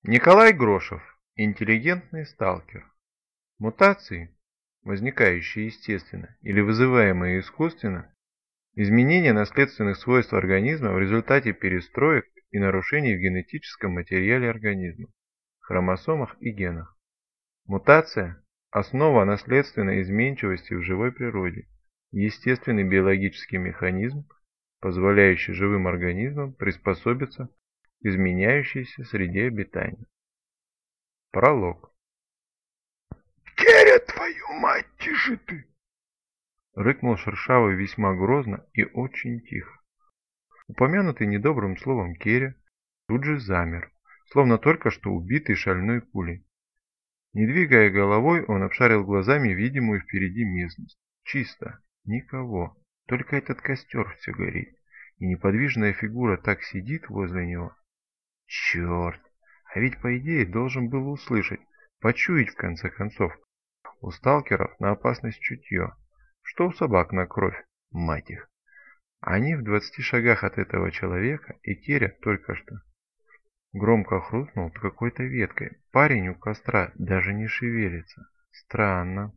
Николай Грошев. Интеллигентный сталкер. Мутации, возникающие естественно или вызываемые искусственно, изменения наследственных свойств организма в результате перестроек и нарушений в генетическом материале организма, хромосомах и генах. Мутация – основа наследственной изменчивости в живой природе, естественный биологический механизм, позволяющий живым организмам приспособиться к изменяющейся среде обитания. Пролог. «Керя, твою мать, тише ты!» Рыкнул Шершавый весьма грозно и очень тихо. Упомянутый недобрым словом Керя тут же замер, словно только что убитый шальной пулей. Не двигая головой, он обшарил глазами видимую впереди местность. Чисто, никого, только этот костер все горит, и неподвижная фигура так сидит возле него. Черт, а ведь по идее должен был услышать, почуять в конце концов. У сталкеров на опасность чутье, что у собак на кровь, мать их. Они в 20 шагах от этого человека, и Керя только что громко хрустнул какой-то веткой. Парень у костра даже не шевелится. Странно.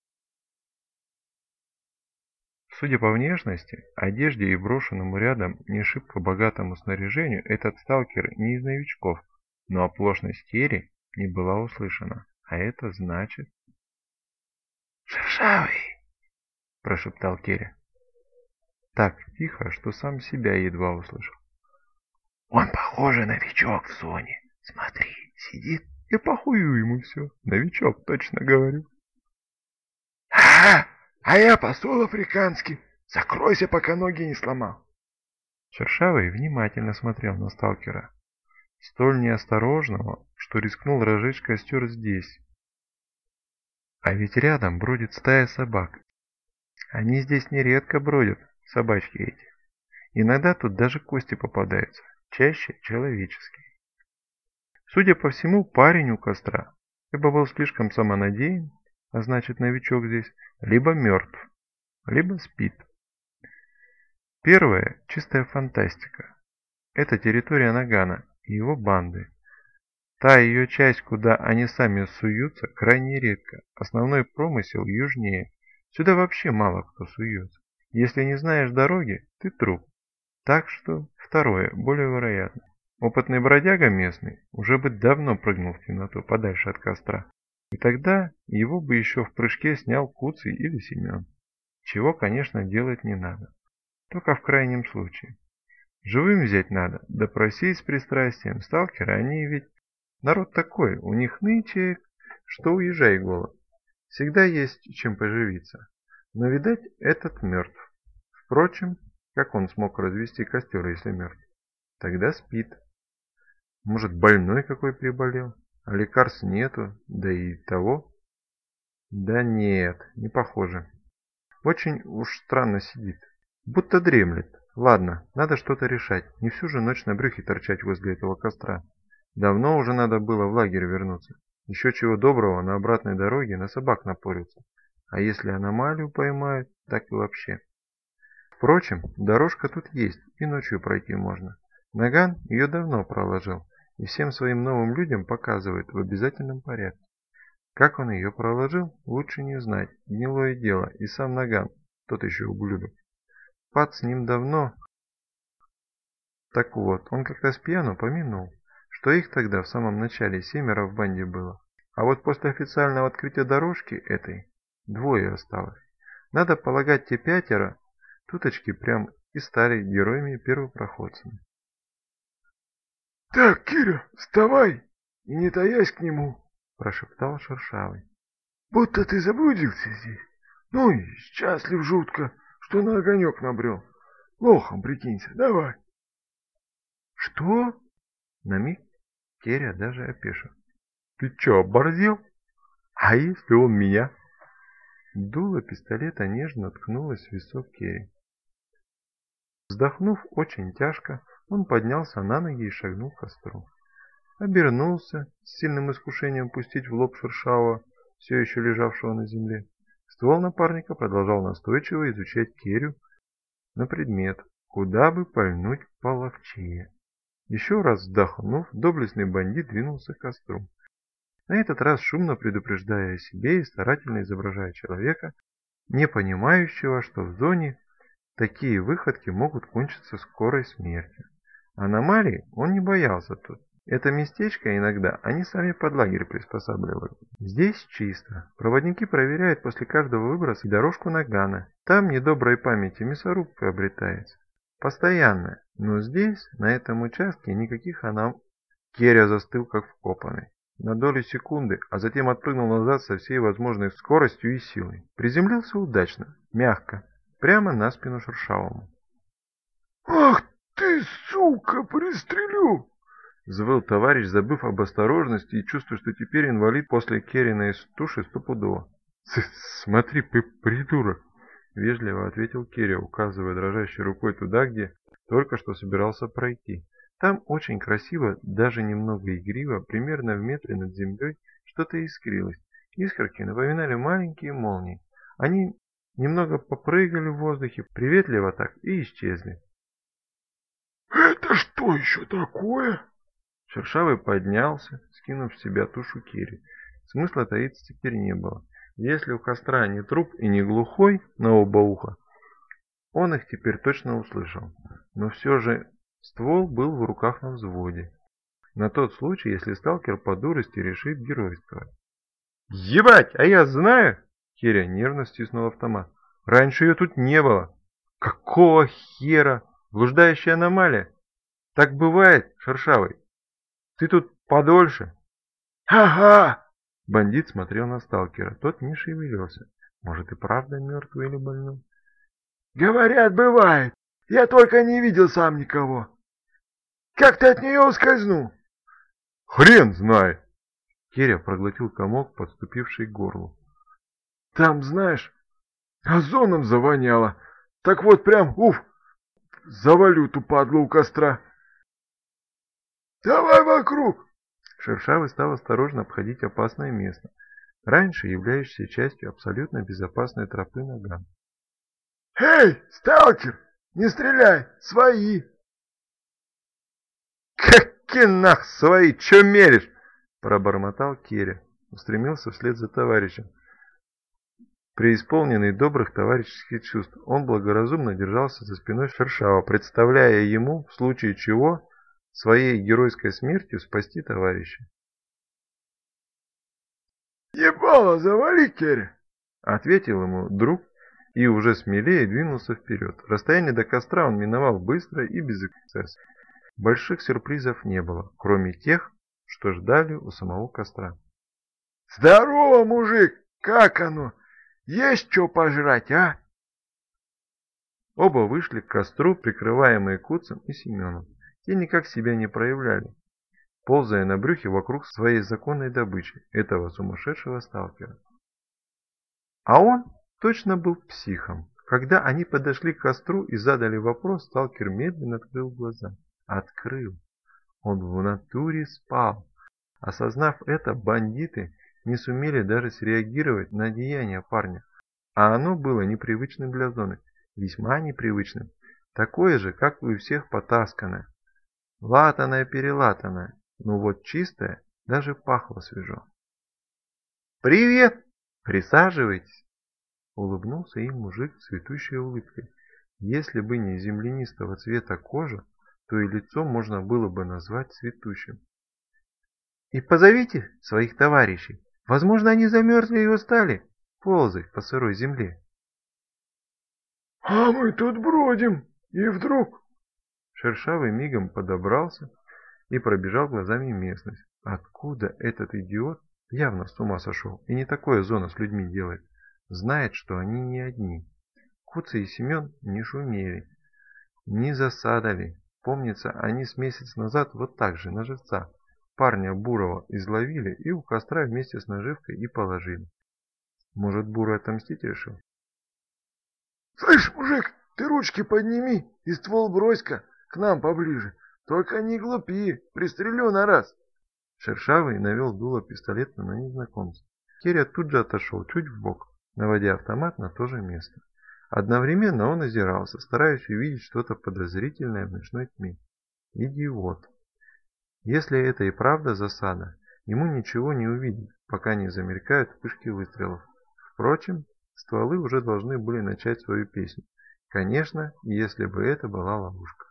Судя по внешности, одежде и брошенному рядом не шибко богатому снаряжению, этот сталкер не из новичков, но оплошность Керри не была услышана. А это значит... «Шершавый!» – прошептал Керри. Так тихо, что сам себя едва услышал. «Он, похоже, новичок в зоне. Смотри, сидит и похую ему все. Новичок, точно говорю». А я посол африканский. Закройся, пока ноги не сломал». Шершавый внимательно смотрел на сталкера, столь неосторожного, что рискнул разжечь костер здесь. А ведь рядом бродит стая собак. Они здесь нередко бродят, собачки эти. Иногда тут даже кости попадаются, чаще человеческие. Судя по всему, парень у костра либо был слишком самонадеян, а значит новичок здесь, либо мертв, либо спит. Первое – чистая фантастика. Это территория Нагана и его банды. Та ее часть, куда они сами суются, крайне редко. Основной промысел южнее. Сюда вообще мало кто суется. Если не знаешь дороги, ты труп. Так что второе, более вероятно. Опытный бродяга местный уже бы давно прыгнул в темноту подальше от костра. И тогда его бы еще в прыжке снял Куцый или Семен. Чего, конечно, делать не надо. Только в крайнем случае. Живым взять надо, допросить с пристрастием. Сталкеры, они ведь народ такой, у них нынче, что уезжай голод. Всегда есть чем поживиться. Но, видать, этот мертв. Впрочем, как он смог развести костер, если мертв? Тогда спит. Может, больной какой приболел? А лекарств нету, да и того. Да нет, не похоже. Очень уж странно сидит. Будто дремлет. Ладно, надо что-то решать. Не всю же ночь на брюхе торчать возле этого костра. Давно уже надо было в лагерь вернуться. Еще чего доброго, на обратной дороге на собак напорются. А если аномалию поймают, так и вообще. Впрочем, дорожка тут есть, и ночью пройти можно. Наган ее давно проложил, и всем своим новым людям показывает в обязательном порядке. Как он ее проложил, лучше не знать, гнилое дело, и сам Наган, тот еще ублюдок. Пад с ним давно. Так вот, он как-то с пьяну помянул, что их тогда в самом начале 7 в банде было. А вот после официального открытия дорожки этой 2 осталось. Надо полагать, те 5 туточки прям и стали героями-первопроходцами. «Так, Киря, вставай и не таясь к нему», – прошептал Шершавый. «Будто ты заблудился здесь. Ну и счастлив жутко, что на огонек набрел. Лохом прикинься, давай». «Что?» На миг Керя даже опешил. «Ты чё, оборзел? А если он меня?» Дуло пистолета нежно ткнулось в висок Керри. Вздохнув очень тяжко, он поднялся на ноги и шагнул к костру. Обернулся, с сильным искушением пустить в лоб Шершавого, все еще лежавшего на земле. Ствол напарника продолжал настойчиво изучать Керю на предмет, куда бы пальнуть половчее. Еще раз вздохнув, доблестный бандит двинулся к костру. На этот раз шумно предупреждая о себе и старательно изображая человека, не понимающего, что в зоне такие выходки могут кончиться скорой смертью. Аномалий он не боялся тут. Это местечко иногда они сами под лагерь приспосабливали. Здесь чисто. Проводники проверяют после каждого выброса дорожку нагана. Там недоброй памяти мясорубка обретается. Постоянно. Но здесь, на этом участке, никаких Керя застыл как вкопанный. На долю секунды, а затем отпрыгнул назад со всей возможной скоростью и силой. Приземлился удачно, мягко, прямо на спину Шершавому. «Ах ты, сука, пристрелю!» Взвыл товарищ, забыв об осторожности и чувствуя, что теперь инвалид после Кериной туши стопудово. «Смотри, придурок!» — вежливо ответил Керри, указывая дрожащей рукой туда, где только что собирался пройти. Там очень красиво, даже немного игриво, примерно в метре над землей, что-то искрилось. Искорки напоминали маленькие молнии. Они немного попрыгали в воздухе, приветливо так, и исчезли. «Это что еще такое?» Шершавый поднялся, скинув с себя тушу Керри. Смысла таиться теперь не было. Если у костра не труп и не глухой на оба уха, он их теперь точно услышал. Но все же ствол был в руках на взводе. На тот случай, если сталкер по дурости решит геройствовать. «Ебать, а я знаю!» Керри нервно стиснул автомат. «Раньше ее тут не было!» «Какого хера? Блуждающая аномалия!» «Так бывает, Шершавый! Ты тут подольше!» «Ага!» Бандит смотрел на сталкера. Тот не шевелился. Может и правда мертвый или больной? «Говорят, бывает. Я только не видел сам никого. Как ты от нее ускользнул?» «Хрен знает!» Керя проглотил комок, подступивший к горлу. «Там, знаешь, озоном завоняло. Так вот прям, завалю ту падлу у костра. Давай вокруг!» Шершавый стал осторожно обходить опасное место, раньше являющееся частью абсолютно безопасной тропы наган. «Эй, сталкер, не стреляй, свои!» «Какие нах свои, чё меришь?» – пробормотал Керя, устремился вслед за товарищем. Преисполненный добрых товарищеских чувств, он благоразумно держался за спиной Шершава, представляя ему, в случае чего, своей геройской смертью спасти товарища. «Ебало, завали, Керри!» — ответил ему друг и уже смелее двинулся вперед. Расстояние до костра он миновал быстро и без эксцесса. Больших сюрпризов не было, кроме тех, что ждали у самого костра. «Здорово, мужик! Как оно? Есть что пожрать, а?» Оба вышли к костру, прикрываемые Куцем и Семеном. Те никак себя не проявляли, ползая на брюхе вокруг своей законной добычи, этого сумасшедшего сталкера. А он точно был психом. Когда они подошли к костру и задали вопрос, сталкер медленно открыл глаза. Открыл. Он в натуре спал. Осознав это, бандиты не сумели даже среагировать на деяние парня. А оно было непривычным для зоны. Весьма непривычным. Такое же, как и у всех потасканное. Латаное-перелатанное, но вот чистое даже пахло свежо. «Привет! Присаживайтесь!» Улыбнулся им мужик с цветущей улыбкой. Если бы не землянистого цвета кожа, то и лицо можно было бы назвать цветущим. «И позовите своих товарищей. Возможно, они замерзли и устали ползать по сырой земле». «А мы тут бродим, и вдруг...» Шершавый мигом подобрался и пробежал глазами местность. Откуда этот идиот, явно с ума сошел, и не такое зона с людьми делает, знает, что они не одни. Куца и Семен не шумели, не засадали. Помнится, они с месяц назад вот так же на живца парня Бурова изловили и у костра вместе с наживкой и положили. Может, Бурый отомстить решил? «Слышь, мужик, ты ручки подними и ствол брось-ка к нам поближе. Только не глупи, пристрелю на раз». Шершавый навел дуло пистолета на незнакомца. Керя тут же отошел чуть вбок, наводя автомат на то же место. Одновременно он озирался, стараясь увидеть что-то подозрительное в ночной тьме. Идиот. Если это и правда засада, ему ничего не увидеть, пока не замелькают вспышки выстрелов. Впрочем, стволы уже должны были начать свою песню. Конечно, если бы это была ловушка.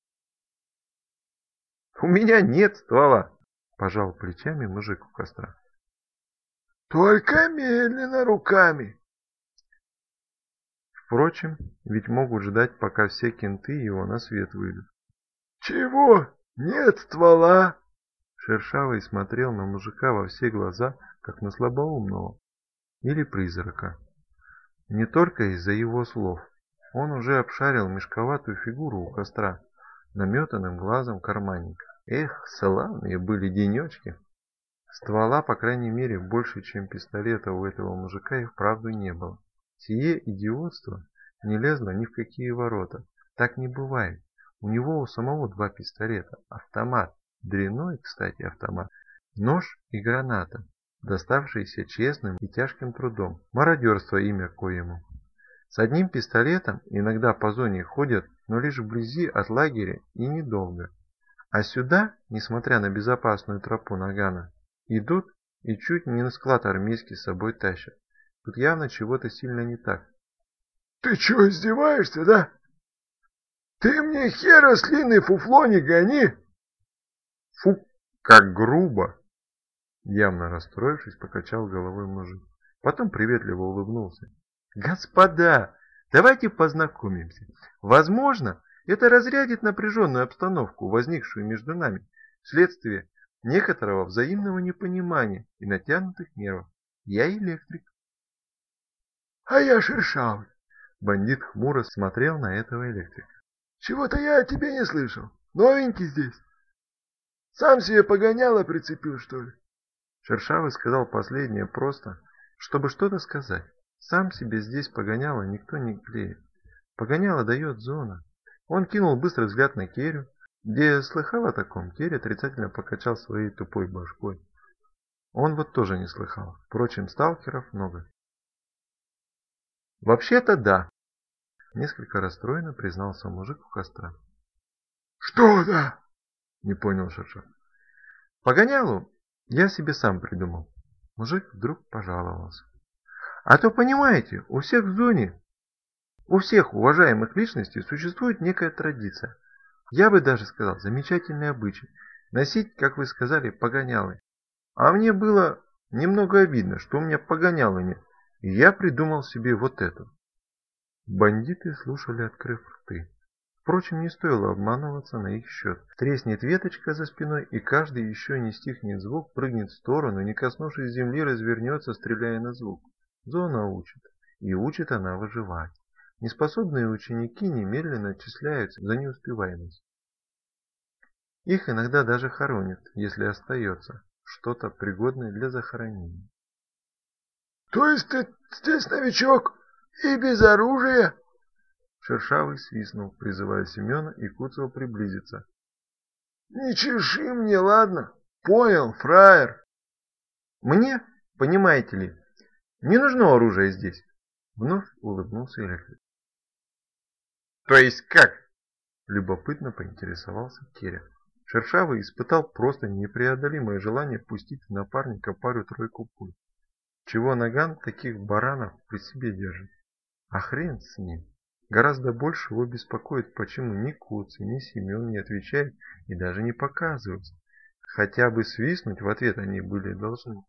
«У меня нет ствола!» – пожал плечами мужик у костра. «Только медленно руками!» Впрочем, ведь могут ждать, пока все кенты его на свет выйдут. «Чего? Нет ствола?» Шершавый смотрел на мужика во все глаза, как на слабоумного или призрака. Не только из-за его слов. Он уже обшарил мешковатую фигуру у костра, наметанным глазом карманника. Эх, славные были денечки. Ствола, по крайней мере, больше, чем пистолета у этого мужика и вправду не было. Сие идиотство не лезло ни в какие ворота. Так не бывает. У него у самого 2 пистолета, автомат, дрянной, кстати, автомат, нож и граната, доставшиеся честным и тяжким трудом, мародерство имя коему. С одним пистолетом иногда по зоне ходят, но лишь вблизи от лагеря и недолго. А сюда, несмотря на безопасную тропу Нагана, идут и чуть не на склад армейский с собой тащат. Тут явно чего-то сильно не так. «Ты чё, издеваешься, да? Ты мне хера слиный фуфло не гони!» «Фу, как грубо!» Явно расстроившись, покачал головой мужик. Потом приветливо улыбнулся. «Господа, давайте познакомимся. Возможно, это разрядит напряженную обстановку, возникшую между нами, вследствие некоторого взаимного непонимания и натянутых нервов. Я электрик». «А я шершавый». Бандит хмуро смотрел на этого электрика. «Чего-то я о тебе не слышал. Новенький здесь. Сам себе погоняло прицепил, что ли?» Шершавый сказал последнее просто, чтобы что-то сказать. Сам себе здесь погоняло никто не клеит. Погоняло дает зона. Он кинул быстрый взгляд на Керю, где слыхал о таком. Керя отрицательно покачал своей тупой башкой. Он вот тоже не слыхал. Впрочем, сталкеров много. «Вообще-то да», — несколько расстроенно признался мужик у костра. «Что да?» — не понял Шершавый. «Погонялу я себе сам придумал». Мужик вдруг пожаловался. «А то, понимаете, у всех в зоне, у всех уважаемых личностей существует некая традиция. Я бы даже сказал, замечательный обычай. Носить, как вы сказали, погонялы. А мне было немного обидно, что у меня погонялы нет. И я придумал себе вот эту». Бандиты слушали, открыв рты. Впрочем, не стоило обманываться на их счет. Треснет веточка за спиной, и каждый еще не стихнет звук, прыгнет в сторону, не коснувшись земли, развернется, стреляя на звук. Зона учит. И учит она выживать. Неспособные ученики немедленно отчисляются за неуспеваемость. Их иногда даже хоронят, если остается что-то пригодное для захоронения. «То есть ты здесь новичок и без оружия?» Шершавый свистнул, призывая Семена и Куцева приблизиться. «Не чеши мне, ладно? Понял, фраер». «Мне, понимаете ли, не нужно оружие здесь», — вновь улыбнулся электрик. «То есть как?» — любопытно поинтересовался Керя. Шершавый испытал просто непреодолимое желание пустить в напарника пару-тройку пуль. Чего Наган таких баранов при себе держит? А хрен с ним. Гораздо больше его беспокоит, почему ни Куцый, ни Семен не отвечают и даже не показываются. Хотя бы свистнуть в ответ они были должны.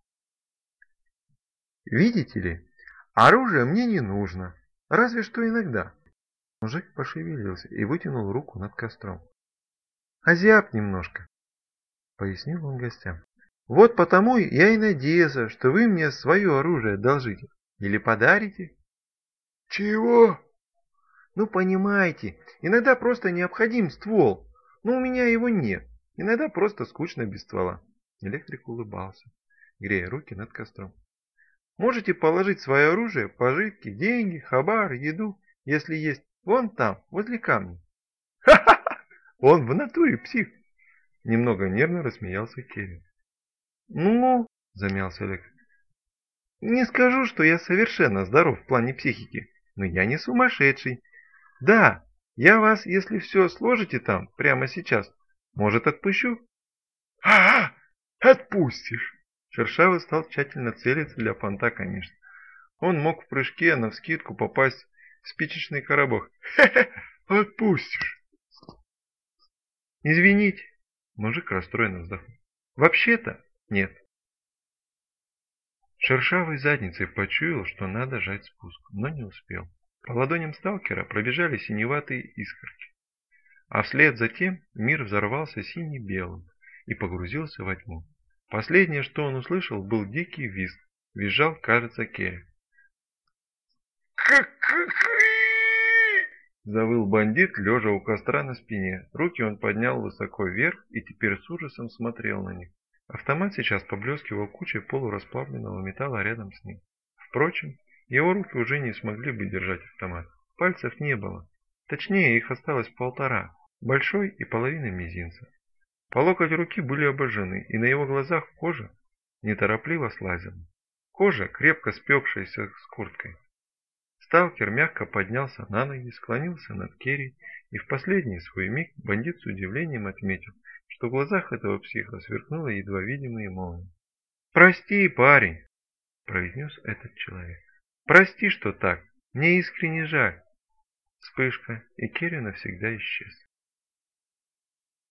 «Видите ли, оружие мне не нужно, разве что иногда». Мужик пошевелился и вытянул руку над костром. «Озяб немножко», — пояснил он гостям. «Вот потому я и надеялся, что вы мне свое оружие одолжите. Или подарите». «Чего?» «Ну, понимаете, иногда просто необходим ствол, но у меня его нет. Иногда просто скучно без ствола». Электрик улыбался, грея руки над костром. «Можете положить свое оружие, пожитки, деньги, хабар, еду, если есть, вон там, возле камня». «Ха-ха-ха! Он в натуре псих!» Немного нервно рассмеялся Кевин. «Ну, — замялся электрик, — не скажу, что я совершенно здоров в плане психики, но я не сумасшедший. Да, я вас, если все сложите там, прямо сейчас, может, отпущу?» Ага, отпустишь. Шершавый стал тщательно целиться для понта, конечно. Он мог в прыжке навскидку попасть в спичечный коробок. Хе-хе, отпустишь. Извините, мужик расстроенно вздохнул. Вообще-то нет. Шершавый задницей почуял, что надо жать спуск, но не успел. По ладоням сталкера пробежали синеватые искорки. А вслед за тем мир взорвался сине-белым и погрузился во тьму. Последнее, что он услышал, был дикий визг. Визжал, кажется, Керри. Завыл бандит, лежа у костра на спине. Руки он поднял высоко вверх и теперь с ужасом смотрел на них. Автомат сейчас поблескивал кучей полурасплавленного металла рядом с ним. Впрочем, его руки уже не смогли бы держать автомат. Пальцев не было. Точнее, их осталось 1,5, большой и половина мизинца. По локоть руки были обожжены, и на его глазах кожа неторопливо слазила. Кожа, крепко спекшаяся с курткой. Сталкер мягко поднялся на ноги, склонился над Керри, и в последний свой миг бандит с удивлением отметил, что в глазах этого психа сверкнула едва видимая молния. «Прости, парень!» – произнес этот человек. «Прости, что так. Мне искренне жаль». Вспышка, и Керри навсегда исчез.